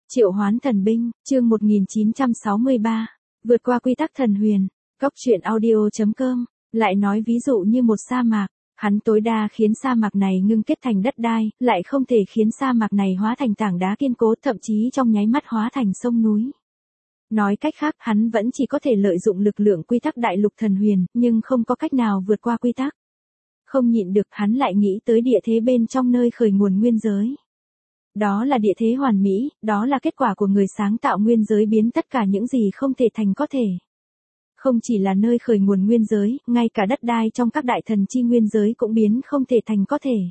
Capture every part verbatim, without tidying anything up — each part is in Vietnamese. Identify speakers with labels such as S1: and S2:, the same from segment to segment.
S1: Triệu hoán thần binh, chương một nghìn chín trăm sáu mươi ba. Vượt qua quy tắc thần huyền. Cốc truyện audio chấm com. Lại nói ví dụ như một sa mạc, hắn tối đa khiến sa mạc này ngưng kết thành đất đai, lại không thể khiến sa mạc này hóa thành tảng đá kiên cố, thậm chí trong nháy mắt hóa thành sông núi. Nói cách khác, hắn vẫn chỉ có thể lợi dụng lực lượng quy tắc đại lục thần huyền, nhưng không có cách nào vượt qua quy tắc. Không nhịn được, hắn lại nghĩ tới địa thế bên trong nơi khởi nguồn nguyên giới. Đó là địa thế hoàn mỹ, đó là kết quả của người sáng tạo nguyên giới biến tất cả những gì không thể thành có thể. Không chỉ là nơi khởi nguồn nguyên giới, ngay cả đất đai trong các đại thần chi nguyên giới cũng biến không thể thành có thể.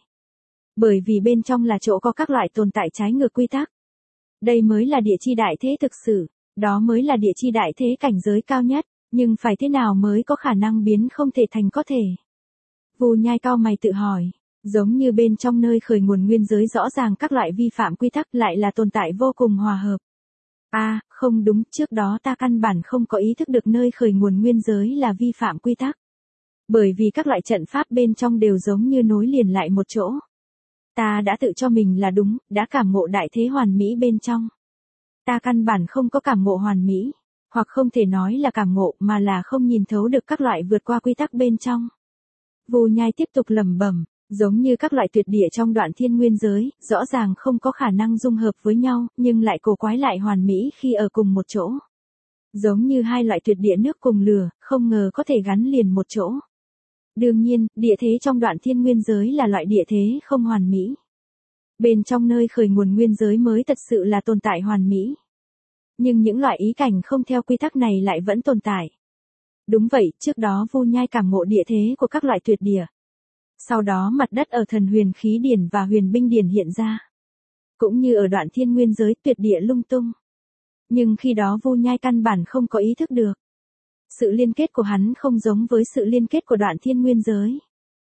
S1: Bởi vì bên trong là chỗ có các loại tồn tại trái ngược quy tắc. Đây mới là địa chi đại thế thực sự, đó mới là địa chi đại thế cảnh giới cao nhất, nhưng phải thế nào mới có khả năng biến không thể thành có thể? Vu Nhai cau mày tự hỏi. Giống như bên trong nơi khởi nguồn nguyên giới rõ ràng các loại vi phạm quy tắc lại là tồn tại vô cùng hòa hợp. À, không đúng, trước đó ta căn bản không có ý thức được nơi khởi nguồn nguyên giới là vi phạm quy tắc. Bởi vì các loại trận pháp bên trong đều giống như nối liền lại một chỗ. Ta đã tự cho mình là đúng, đã cảm ngộ đại thế hoàn mỹ bên trong. Ta căn bản không có cảm ngộ hoàn mỹ, hoặc không thể nói là cảm ngộ mà là không nhìn thấu được các loại vượt qua quy tắc bên trong. Vu Nhai tiếp tục lẩm bẩm. Giống như các loại tuyệt địa trong đoạn thiên nguyên giới, rõ ràng không có khả năng dung hợp với nhau, nhưng lại cổ quái lại hoàn mỹ khi ở cùng một chỗ. Giống như hai loại tuyệt địa nước cùng lửa, không ngờ có thể gắn liền một chỗ. Đương nhiên, địa thế trong đoạn thiên nguyên giới là loại địa thế không hoàn mỹ. Bên trong nơi khởi nguồn nguyên giới mới thật sự là tồn tại hoàn mỹ. Nhưng những loại ý cảnh không theo quy tắc này lại vẫn tồn tại. Đúng vậy, trước đó Vu Nhai cảm ngộ địa thế của các loại tuyệt địa. Sau đó mặt đất ở thần huyền khí điển và huyền binh điển hiện ra. Cũng như ở đoạn thiên nguyên giới tuyệt địa lung tung. Nhưng khi đó Vu Nhai căn bản không có ý thức được. Sự liên kết của hắn không giống với sự liên kết của đoạn thiên nguyên giới.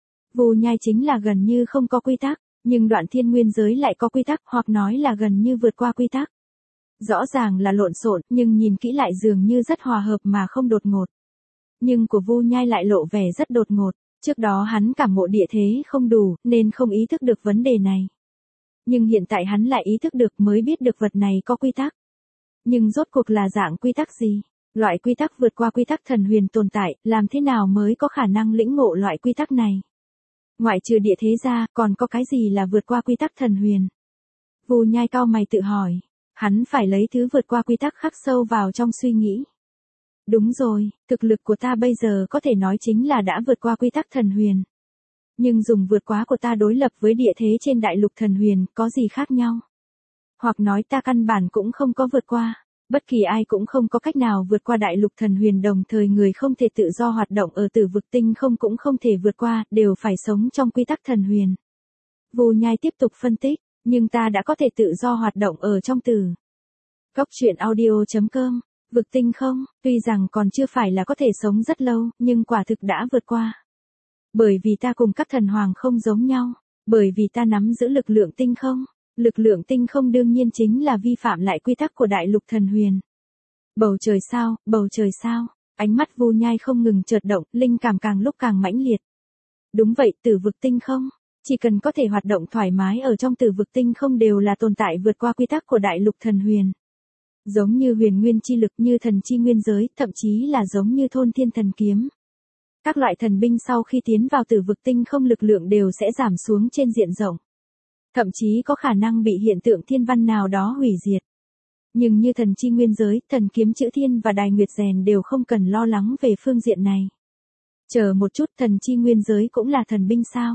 S1: Vu Nhai chính là gần như không có quy tắc, nhưng đoạn thiên nguyên giới lại có quy tắc, hoặc nói là gần như vượt qua quy tắc. Rõ ràng là lộn xộn, nhưng nhìn kỹ lại dường như rất hòa hợp mà không đột ngột. Nhưng của Vu Nhai lại lộ vẻ rất đột ngột. Trước đó hắn cảm ngộ địa thế không đủ, nên không ý thức được vấn đề này. Nhưng hiện tại hắn lại ý thức được mới biết được vật này có quy tắc. Nhưng rốt cuộc là dạng quy tắc gì? Loại quy tắc vượt qua quy tắc thần huyền tồn tại, làm thế nào mới có khả năng lĩnh ngộ loại quy tắc này? Ngoại trừ địa thế ra, còn có cái gì là vượt qua quy tắc thần huyền? Vu Nhai cau mày tự hỏi. Hắn phải lấy thứ vượt qua quy tắc khắc sâu vào trong suy nghĩ. Đúng rồi, thực lực của ta bây giờ có thể nói chính là đã vượt qua quy tắc thần huyền. Nhưng dùng vượt quá của ta đối lập với địa thế trên đại lục thần huyền, có gì khác nhau? Hoặc nói ta căn bản cũng không có vượt qua, bất kỳ ai cũng không có cách nào vượt qua đại lục thần huyền, đồng thời người không thể tự do hoạt động ở tử vực tinh không cũng không thể vượt qua, đều phải sống trong quy tắc thần huyền. Vu Nhai tiếp tục phân tích, nhưng ta đã có thể tự do hoạt động ở trong tử. Cốc truyện audio chấm com. Vực tinh không, tuy rằng còn chưa phải là có thể sống rất lâu, nhưng quả thực đã vượt qua. Bởi vì ta cùng các thần hoàng không giống nhau, bởi vì ta nắm giữ lực lượng tinh không, lực lượng tinh không đương nhiên chính là vi phạm lại quy tắc của đại lục thần huyền. Bầu trời sao, bầu trời sao, ánh mắt Vu Nhai không ngừng chợt động, linh cảm càng lúc càng mãnh liệt. Đúng vậy, tử vực tinh không, chỉ cần có thể hoạt động thoải mái ở trong tử vực tinh không đều là tồn tại vượt qua quy tắc của đại lục thần huyền. Giống như huyền nguyên chi lực, như thần chi nguyên giới, thậm chí là giống như thôn thiên thần kiếm. Các loại thần binh sau khi tiến vào tử vực tinh không lực lượng đều sẽ giảm xuống trên diện rộng. Thậm chí có khả năng bị hiện tượng thiên văn nào đó hủy diệt. Nhưng như thần chi nguyên giới, thần kiếm chữ thiên và đài nguyệt rèn đều không cần lo lắng về phương diện này. Chờ một chút, thần chi nguyên giới cũng là thần binh sao?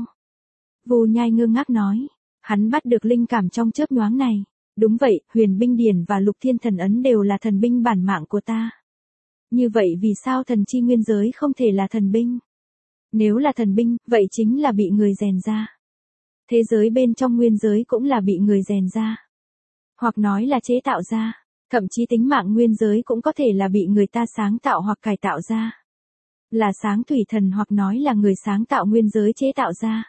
S1: Vu Nhai ngơ ngác nói. Hắn bắt được linh cảm trong chớp nhoáng này. Đúng vậy, huyền binh điển và lục thiên thần ấn đều là thần binh bản mạng của ta. Như vậy vì sao thần chi nguyên giới không thể là thần binh? Nếu là thần binh, vậy chính là bị người rèn ra. Thế giới bên trong nguyên giới cũng là bị người rèn ra. Hoặc nói là chế tạo ra. Thậm chí tính mạng nguyên giới cũng có thể là bị người ta sáng tạo hoặc cải tạo ra. Là sáng thủy thần hoặc nói là người sáng tạo nguyên giới chế tạo ra.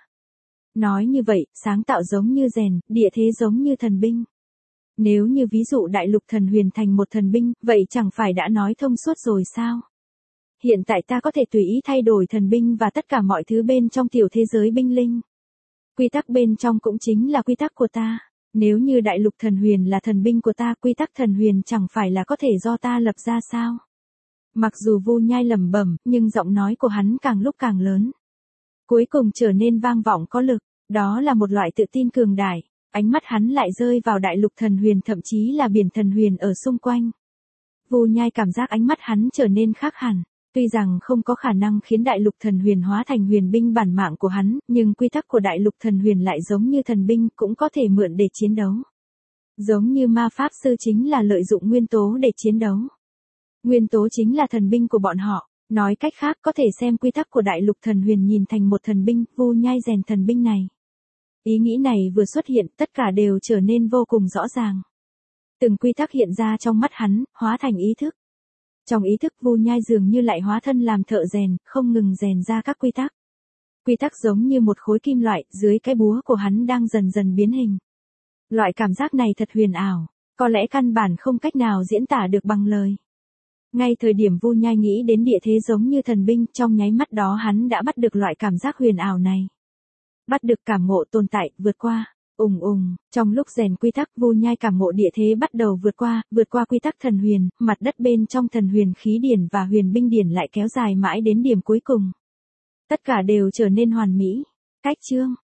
S1: Nói như vậy, sáng tạo giống như rèn, địa thế giống như thần binh. Nếu như ví dụ đại lục thần huyền thành một thần binh, vậy chẳng phải đã nói thông suốt rồi sao? Hiện tại ta có thể tùy ý thay đổi thần binh và tất cả mọi thứ bên trong tiểu thế giới binh linh. Quy tắc bên trong cũng chính là quy tắc của ta. Nếu như đại lục thần huyền là thần binh của ta, quy tắc thần huyền chẳng phải là có thể do ta lập ra sao? Mặc dù Vu Nhai lẩm bẩm, nhưng giọng nói của hắn càng lúc càng lớn. Cuối cùng trở nên vang vọng có lực, đó là một loại tự tin cường đại. Ánh mắt hắn lại rơi vào đại lục thần huyền, thậm chí là biển thần huyền ở xung quanh. Vu Nhai cảm giác ánh mắt hắn trở nên khác hẳn. Tuy rằng không có khả năng khiến đại lục thần huyền hóa thành huyền binh bản mạng của hắn, nhưng quy tắc của đại lục thần huyền lại giống như thần binh, cũng có thể mượn để chiến đấu. Giống như ma pháp sư chính là lợi dụng nguyên tố để chiến đấu. Nguyên tố chính là thần binh của bọn họ. Nói cách khác, có thể xem quy tắc của đại lục thần huyền nhìn thành một thần binh. Vu Nhai rèn thần binh này. Ý nghĩ này vừa xuất hiện, tất cả đều trở nên vô cùng rõ ràng. Từng quy tắc hiện ra trong mắt hắn, hóa thành ý thức. Trong ý thức, Vu Nhai dường như lại hóa thân làm thợ rèn, không ngừng rèn ra các quy tắc. Quy tắc giống như một khối kim loại, dưới cái búa của hắn đang dần dần biến hình. Loại cảm giác này thật huyền ảo, có lẽ căn bản không cách nào diễn tả được bằng lời. Ngay thời điểm Vu Nhai nghĩ đến địa thế giống như thần binh, trong nháy mắt đó hắn đã bắt được loại cảm giác huyền ảo này. Bắt được cảm ngộ tồn tại, vượt qua. Ùng ùng, trong lúc rèn quy tắc, Vu Nhai cảm ngộ địa thế bắt đầu vượt qua, vượt qua quy tắc thần huyền, mặt đất bên trong thần huyền khí điển và huyền binh điển lại kéo dài mãi đến điểm cuối cùng. Tất cả đều trở nên hoàn mỹ. Cách chương